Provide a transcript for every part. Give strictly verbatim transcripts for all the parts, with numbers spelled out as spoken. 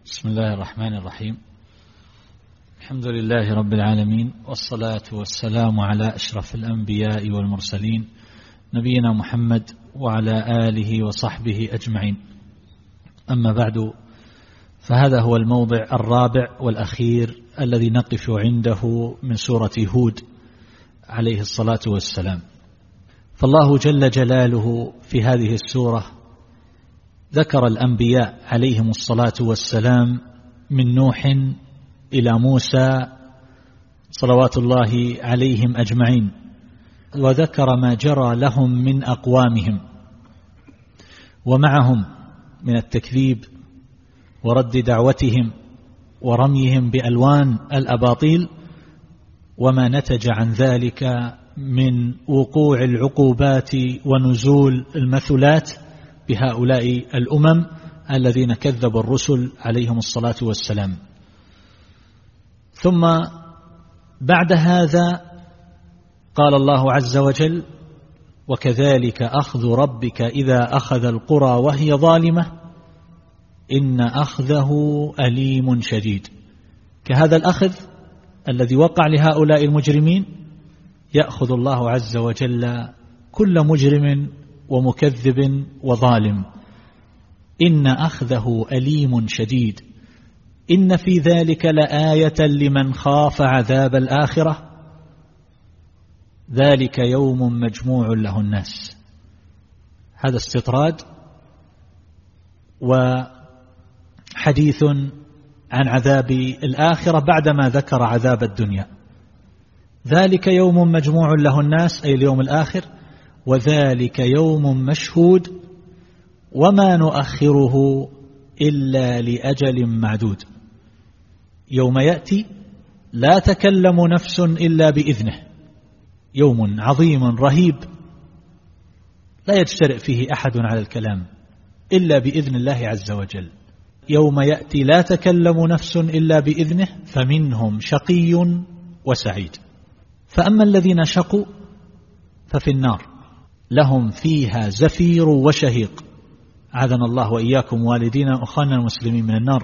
بسم الله الرحمن الرحيم. الحمد لله رب العالمين، والصلاة والسلام على أشرف الأنبياء والمرسلين نبينا محمد وعلى آله وصحبه أجمعين. أما بعد، فهذا هو الموضع الرابع والأخير الذي نقف عنده من سورة هود عليه الصلاة والسلام. فالله جل جلاله في هذه السورة ذكر الأنبياء عليهم الصلاة والسلام من نوح إلى موسى صلوات الله عليهم أجمعين، وذكر ما جرى لهم من أقوامهم ومعهم من التكذيب ورد دعوتهم ورميهم بألوان الأباطيل، وما نتج عن ذلك من وقوع العقوبات ونزول المثلات بهؤلاء الأمم الذين كذبوا الرسل عليهم الصلاة والسلام. ثم بعد هذا قال الله عز وجل: وكذلك أخذ ربك إذا أخذ القرى وهي ظالمة إن أخذه أليم شديد. كهذا الأخذ الذي وقع لهؤلاء المجرمين يأخذ الله عز وجل كل مجرم ومكذب وظالم. إن أخذه أليم شديد. إن في ذلك لآية لمن خاف عذاب الآخرة ذلك يوم مجموع له الناس. هذا استطراد وحديث عن عذاب الآخرة بعدما ذكر عذاب الدنيا. ذلك يوم مجموع له الناس أي اليوم الآخر، وذلك يوم مشهود وما نؤخره إلا لأجل معدود. يوم يأتي لا تكلم نفس إلا بإذنه، يوم عظيم رهيب لا يجترئ فيه أحد على الكلام إلا بإذن الله عز وجل. يوم يأتي لا تكلم نفس إلا بإذنه فمنهم شقي وسعيد. فأما الذين شقوا ففي النار لهم فيها زفير وشهيق. أعاذنا الله وإياكم والدينا وأخواننا المسلمين من النار.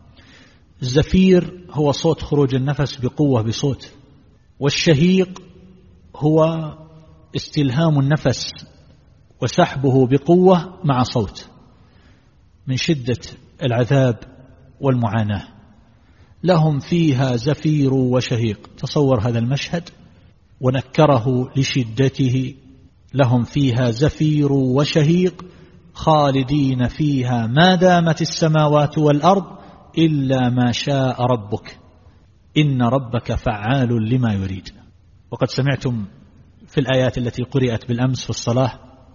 الزفير هو صوت خروج النفس بقوة بصوت، والشهيق هو استلهام النفس وسحبه بقوة مع صوت من شدة العذاب والمعاناة. لهم فيها زفير وشهيق. تصور هذا المشهد ونكره لشدته. لهم فيها زفير وشهيق خالدين فيها ما دامت السماوات والأرض إلا ما شاء ربك إن ربك فعال لما يريد. وقد سمعتم في الآيات التي قرأت بالأمس في الصلاة: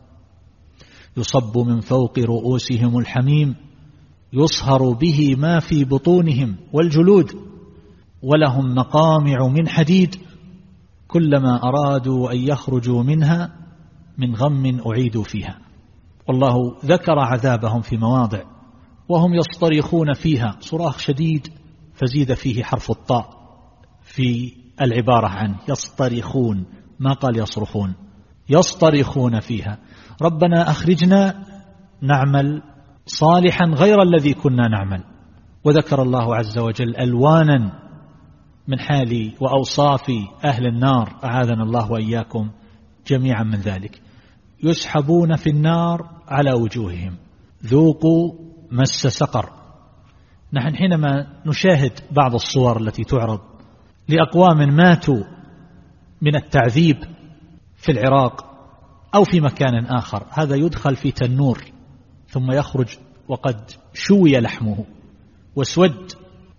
يصب من فوق رؤوسهم الحميم يصهر به ما في بطونهم والجلود ولهم مقامع من حديد كلما أرادوا أن يخرجوا منها من غم أعيدوا فيها. والله ذكر عذابهم في مواضع وهم يصطرخون فيها صراخ شديد فزيد فيه حرف الطاء في العبارة عنه، يصطرخون، ما قال يصرخون، يصطرخون فيها ربنا أخرجنا نعمل صالحا غير الذي كنا نعمل. وذكر الله عز وجل ألوانا من حال وأوصاف أهل النار، أعاذنا الله وإياكم جميعا من ذلك. يسحبون في النار على وجوههم ذوقوا مس سقر. نحن حينما نشاهد بعض الصور التي تعرض لأقوام ماتوا من التعذيب في العراق أو في مكان آخر، هذا يدخل في تنور ثم يخرج وقد شوي لحمه واسود،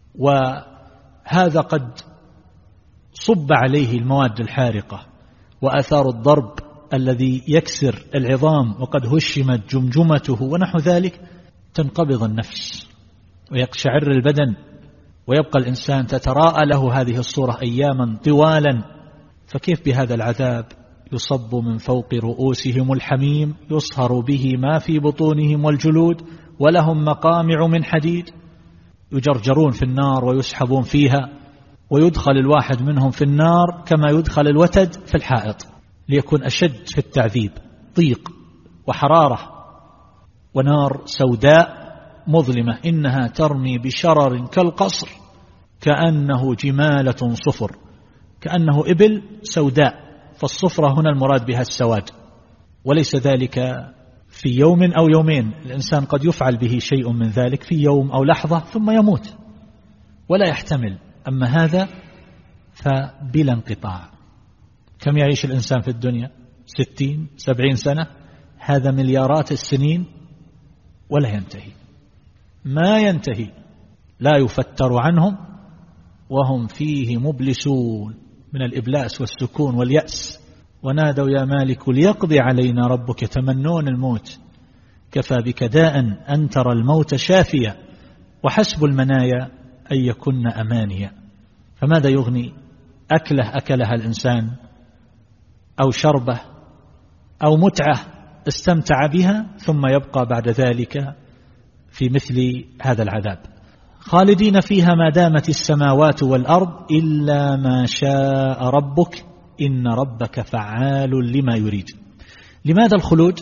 وهذا قد صب عليه المواد الحارقة وآثار الضرب الذي يكسر العظام وقد هشمت جمجمته ونحو ذلك. تنقبض النفس ويقشعر البدن ويبقى الإنسان تتراءى له هذه الصورة أياما طوالا. فكيف بهذا العذاب؟ يصب من فوق رؤوسهم الحميم يصهر به ما في بطونهم والجلود ولهم مقامع من حديد. يجرجرون في النار ويسحبون فيها، ويدخل الواحد منهم في النار كما يدخل الوتد في الحائط ليكون أشد في التعذيب، ضيق وحرارة ونار سوداء مظلمة إنها ترمي بشرر كالقصر كأنه جمالة صفر، كأنه إبل سوداء، فالصفرة هنا المراد بها السواد، وليس ذلك في يوم أو يومين، الإنسان قد يفعل به شيء من ذلك في يوم أو لحظة ثم يموت ولا يحتمل. أما هذا فبلا انقطاع. كم يعيش الإنسان في الدنيا؟ ستين سبعين سنة، هذا مليارات السنين ولا ينتهي، ما ينتهي، لا يفتر عنهم وهم فيه مبلسون من الإبلاس والسكون واليأس. ونادوا يا مالك ليقضي علينا ربك، تمنون الموت، كفى بك داء أن ترى الموت شافيا، وحسب المنايا أن يكن أمانيا. فماذا يغني أكله أكلها الإنسان أو شربه أو متعة استمتع بها ثم يبقى بعد ذلك في مثل هذا العذاب؟ خالدين فيها ما دامت السماوات والأرض إلا ما شاء ربك إن ربك فعال لما يريد. لماذا الخلود؟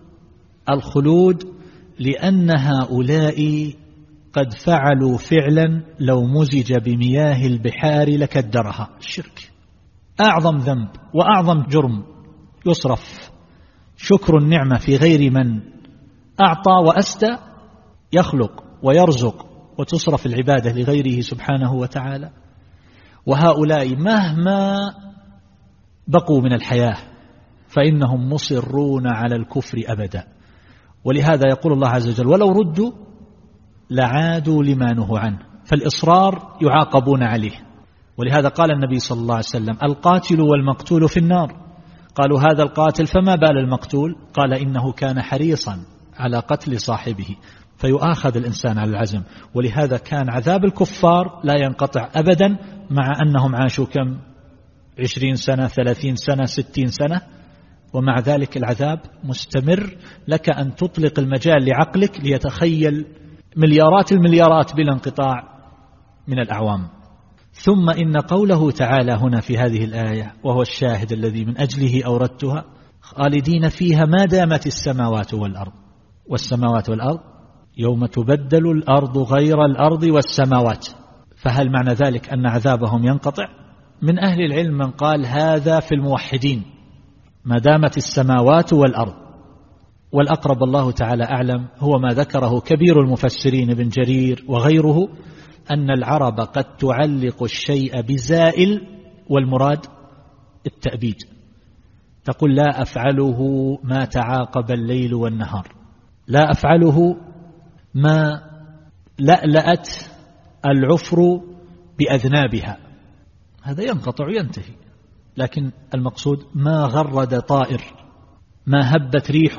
الخلود لأن هؤلاء قد فعلوا فعلا لو مزج بمياه البحار لكدرها، الشرك أعظم ذنب وأعظم جرم يصرف شكر النعمة في غير من أعطى وأسدى، يخلق ويرزق وتصرف العبادة لغيره سبحانه وتعالى. وهؤلاء مهما بقوا من الحياة فإنهم مصرون على الكفر أبدا. ولهذا يقول الله عز وجل ولو ردوا لعادوا لما نهوا عنه، فالإصرار يعاقبون عليه. ولهذا قال النبي صلى الله عليه وسلم القاتل والمقتول في النار. قالوا هذا القاتل فما بال المقتول؟ قال إنه كان حريصا على قتل صاحبه، فيؤاخذ الإنسان على العزم. ولهذا كان عذاب الكفار لا ينقطع أبدا، مع أنهم عاشوا كم؟ عشرين سنة، ثلاثين سنة، ستين سنة، ومع ذلك العذاب مستمر. لك أن تطلق المجال لعقلك ليتخيل مليارات المليارات بلا انقطاع من الأعوام. ثم إن قوله تعالى هنا في هذه الآية، وهو الشاهد الذي من أجله أوردتها، خالدين فيها ما دامت السماوات والأرض. والسماوات والأرض يوم تبدل الأرض غير الأرض والسماوات. فهل معنى ذلك أن عذابهم ينقطع؟ من أهل العلم من قال هذا في الموحدين ما دامت السماوات والأرض، والأقرب الله تعالى أعلم هو ما ذكره كبير المفسرين ابن جرير وغيره، أن العرب قد تعلق الشيء بزائل والمراد التأبيد. تقول لا أفعله ما تعاقب الليل والنهار، لا أفعله ما لألأت العفر بأذنابها، هذا ينقطع ينتهي. لكن المقصود ما غرد طائر، ما هبت ريح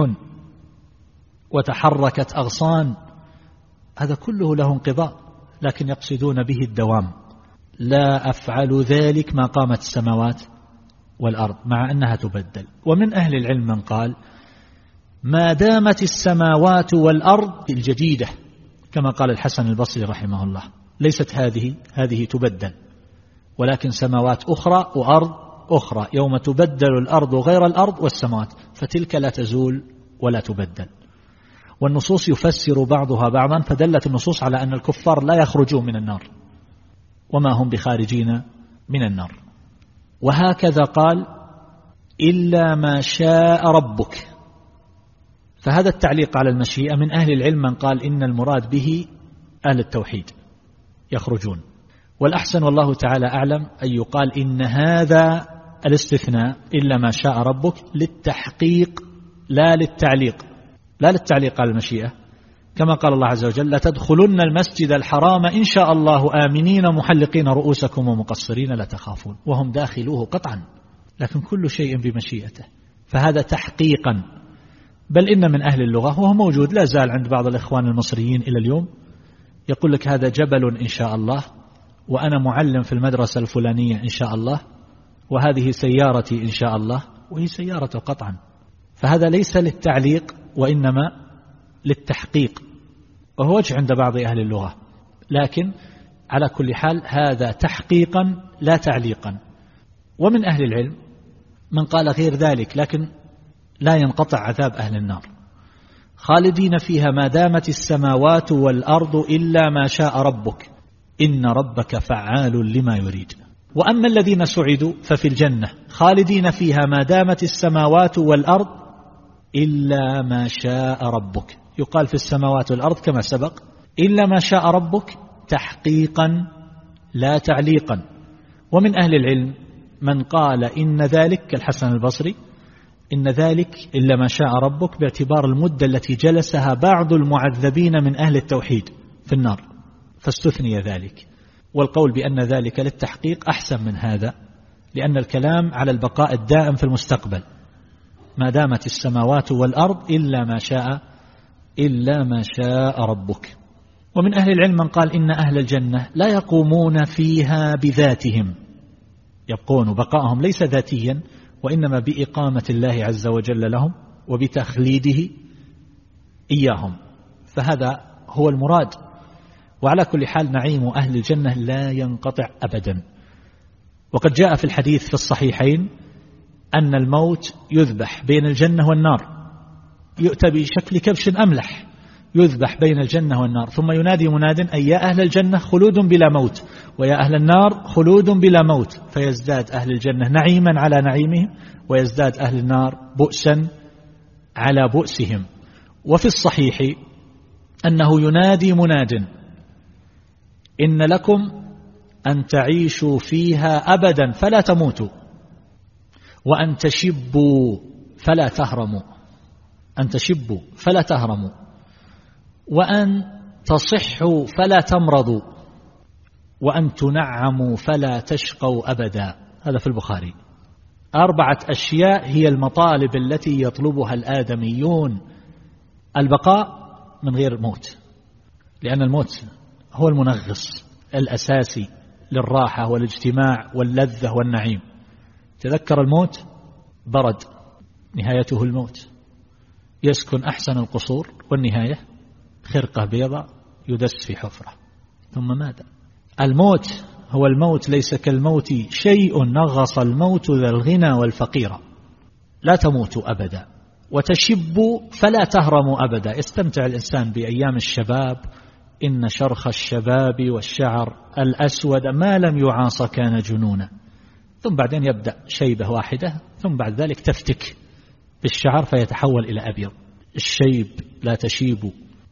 وتحركت أغصان، هذا كله له انقضاء، لكن يقصدون به الدوام. لا أفعل ذلك ما قامت السماوات والأرض، مع أنها تبدل. ومن أهل العلم من قال ما دامت السماوات والأرض الجديدة، كما قال الحسن البصري رحمه الله، ليست هذه هذه تبدل، ولكن سماوات أخرى وأرض أخرى، يوم تبدل الأرض غير الأرض والسماوات، فتلك لا تزول ولا تبدل. والنصوص يفسر بعضها بعضا، فدلت النصوص على أن الكفار لا يخرجون من النار وما هم بخارجين من النار. وهكذا قال إلا ما شاء ربك. فهذا التعليق على المشيئة من أهل العلم من قال إن المراد به أهل التوحيد يخرجون، والأحسن والله تعالى أعلم أن يقال إن هذا الاستثناء إلا ما شاء ربك للتحقيق لا للتعليق، لا للتعليق على المشيئة، كما قال الله عز وجل لتدخلن المسجد الحرام إن شاء الله آمنين محلقين رؤوسكم ومقصرين لا تخافون، وهم داخلوه قطعا، لكن كل شيء بمشيئته. فهذا تحقيقا. بل إن من أهل اللغة وهو موجود لا زال عند بعض الإخوان المصريين إلى اليوم، يقول لك هذا جبل إن شاء الله، وأنا معلم في المدرسة الفلانية إن شاء الله، وهذه سيارتي إن شاء الله، وهي سيارته قطعا. فهذا ليس للتعليق وإنما للتحقيق، وهو وجه عند بعض أهل اللغة، لكن على كل حال هذا تحقيقا لا تعليقا. ومن أهل العلم من قال غير ذلك، لكن لا ينقطع عذاب أهل النار، خالدين فيها ما دامت السماوات والأرض إلا ما شاء ربك إن ربك فعال لما يريد. وأما الذين سعدوا ففي الجنة خالدين فيها ما دامت السماوات والأرض إلا ما شاء ربك. يقال في السماوات والأرض كما سبق إلا ما شاء ربك تحقيقا لا تعليقا. ومن أهل العلم من قال إن ذلك كالحسن البصري إن ذلك إلا ما شاء ربك باعتبار المدة التي جلسها بعض المعذبين من أهل التوحيد في النار فاستثني ذلك. والقول بأن ذلك للتحقيق أحسن من هذا، لأن الكلام على البقاء الدائم في المستقبل ما دامت السماوات والأرض إلا ما شاء إلا ما شاء ربك. ومن أهل العلم من قال إن أهل الجنة لا يقومون فيها بذاتهم، يبقون بقائهم ليس ذاتيا وإنما بإقامة الله عز وجل لهم وبتخليده إياهم، فهذا هو المراد. وعلى كل حال نعيم أهل الجنة لا ينقطع أبدا. وقد جاء في الحديث في الصحيحين أن الموت يذبح بين الجنة والنار، يؤتى بشكل كبش أملح يذبح بين الجنة والنار، ثم ينادي مناد أي يا أهل الجنة خلود بلا موت ويا أهل النار خلود بلا موت، فيزداد أهل الجنة نعيما على نعيمهم ويزداد أهل النار بؤسا على بؤسهم. وفي الصحيح أنه ينادي مناد إن لكم أن تعيشوا فيها أبدا فلا تموتوا، وأن تشبوا فلا تهرموا، أن تشبوا فلا تهرموا، وأن تصحوا فلا تمرضوا، وأن تنعموا فلا تشقوا أبدا. هذا في البخاري. أربعة أشياء هي المطالب التي يطلبها الآدميون: البقاء من غير موت، لأن الموت هو المنغص الأساسي للراحة والاجتماع واللذة والنعيم. تذكر الموت برد نهايته الموت، يسكن أحسن القصور والنهاية خرقة بيضاء يدس في حفرة ثم ماذا؟ الموت هو الموت، ليس كالموت شيء نغص الموت ذا الغنى والفقير. لا تموتوا أبدا وتشبوا فلا تهرموا أبدا. استمتع الإنسان بأيام الشباب، إن شرخ الشباب والشعر الأسود ما لم يعاص كان جنونا، ثم بعدين يبدأ شيبة واحدة ثم بعد ذلك تفتك بالشعر فيتحول إلى أبيض. الشيب لا تشيبوا،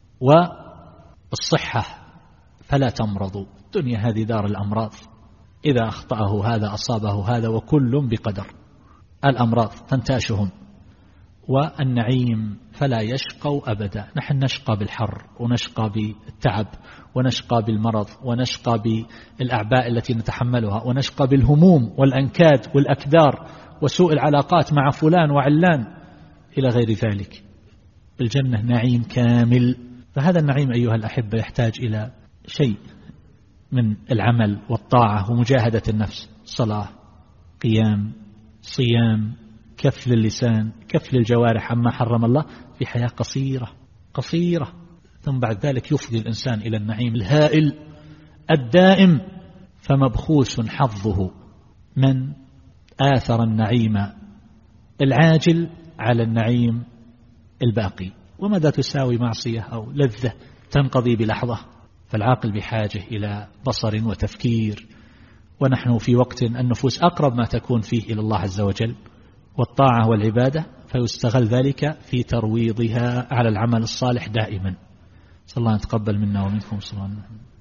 والصحة فلا تمرضوا. الدنيا هذه دار الأمراض، إذا أخطأه هذا أصابه هذا وكل بقدر. الأمراض تنتاشهم، والنعيم فلا يشقوا أبدا. نحن نشقى بالحر ونشقى بالتعب ونشقى بالمرض ونشقى بالأعباء التي نتحملها ونشقى بالهموم والأنكاد والأكدار وسوء العلاقات مع فلان وعلان إلى غير ذلك. بالجنة نعيم كامل. فهذا النعيم أيها الأحبة يحتاج إلى شيء من العمل والطاعة ومجاهدة النفس، صلاة، قيام، صيام، كف للسان، كف للجوارح عما حرم الله، في حياة قصيرة قصيرة، ثم بعد ذلك يفضي الإنسان إلى النعيم الهائل الدائم. فمبخوس حظه من آثر النعيم العاجل على النعيم الباقي. وماذا تساوي معصية أو لذة تنقضي بلحظة؟ فالعاقل بحاجة إلى بصر وتفكير، ونحن في وقت النفوس أقرب ما تكون فيه إلى الله عز وجل والطاعة والعبادة، فيستغل ذلك في ترويضها على العمل الصالح دائما. صلى الله أن يتقبل منا ومنكم. صلى الله عليه وسلم.